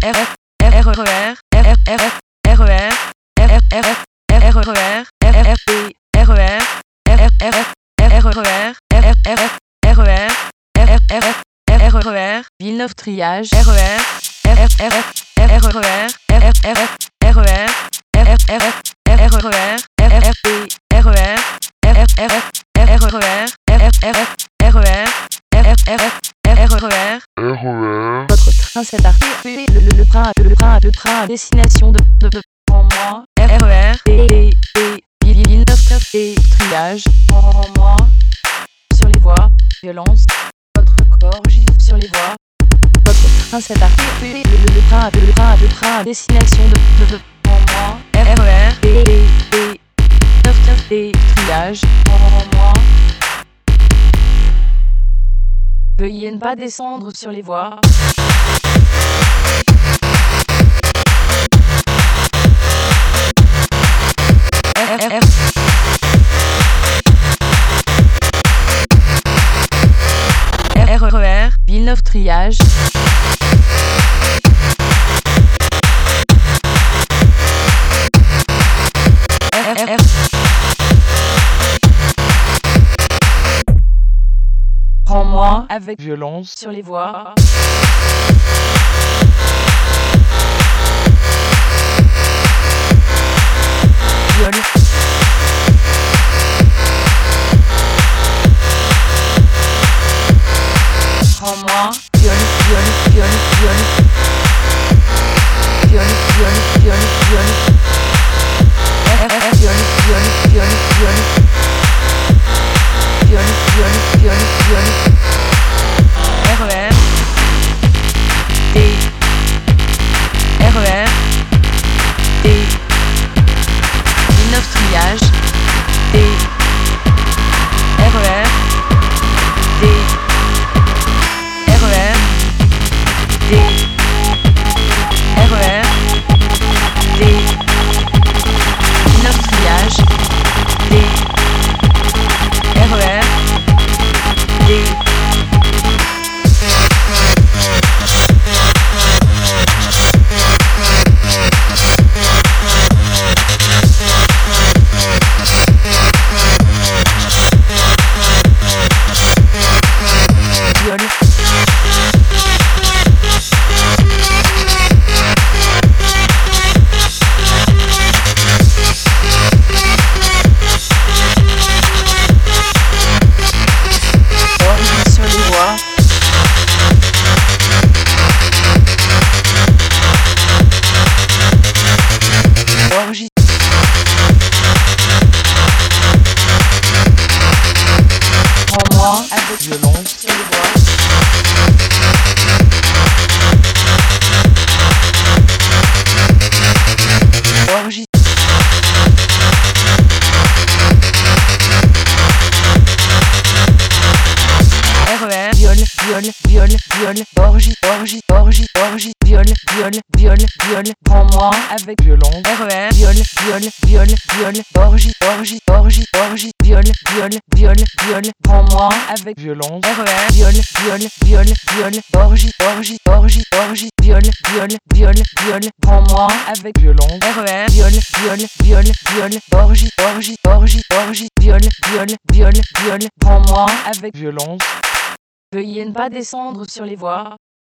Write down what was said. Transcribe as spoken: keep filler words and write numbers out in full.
Villeneuve Triage, votre train s'est arrêté, le, le, le train, le train, le train à destination de, de, de Prends-moi, R E R, et, et, Villeneuve et Triage, Prends-moi, sur les voies, violence, votre corps gît sur les voies, votre train s'est arrêté, le, le, le train, le train, le train à destination de, de, de Prends-moi, R E R, et, et, et, Triage, Prends-moi. Veuillez ne pas descendre sur les voies. R R R R E R Villeneuve Triage. R R R Prends-moi avec violence sur les voies. Viol. Prends-moi, viol, viol, viol, viol. Viol, viol, viol, viol. R R R viol, viol, viol, viol. Viol, viol, viol, viol. R E R D R E R D Villeneuve Triage D R E R D R E R D R E R D Villeneuve Triage D R E R D Viol. Orgie sur les voies. Orgie. Prends-moi avec violence sur les voies. Orgie. R E R viol, viol, viol, viol. Orgie, orgie, orgie, orgie. Viol, viol, viol, viol. Prends-moi avec violence. R E R viol, viol, viol, viol. Orgie, orgie, orgie, orgie. Viol, viol, viol, viol. Prends-moi avec violence. R E R viol, viol, viol, viol. Orgie, orgie, orgie, orgie. Viol, viol, viol, viol. Prends-moi avec violence. R E R viol, viol, viol, viol. Orgie, orgie, orgie, orgie. Viol, viol, viol, viol. Prends-moi avec violence. Veuillez ne pas descendre sur les voies.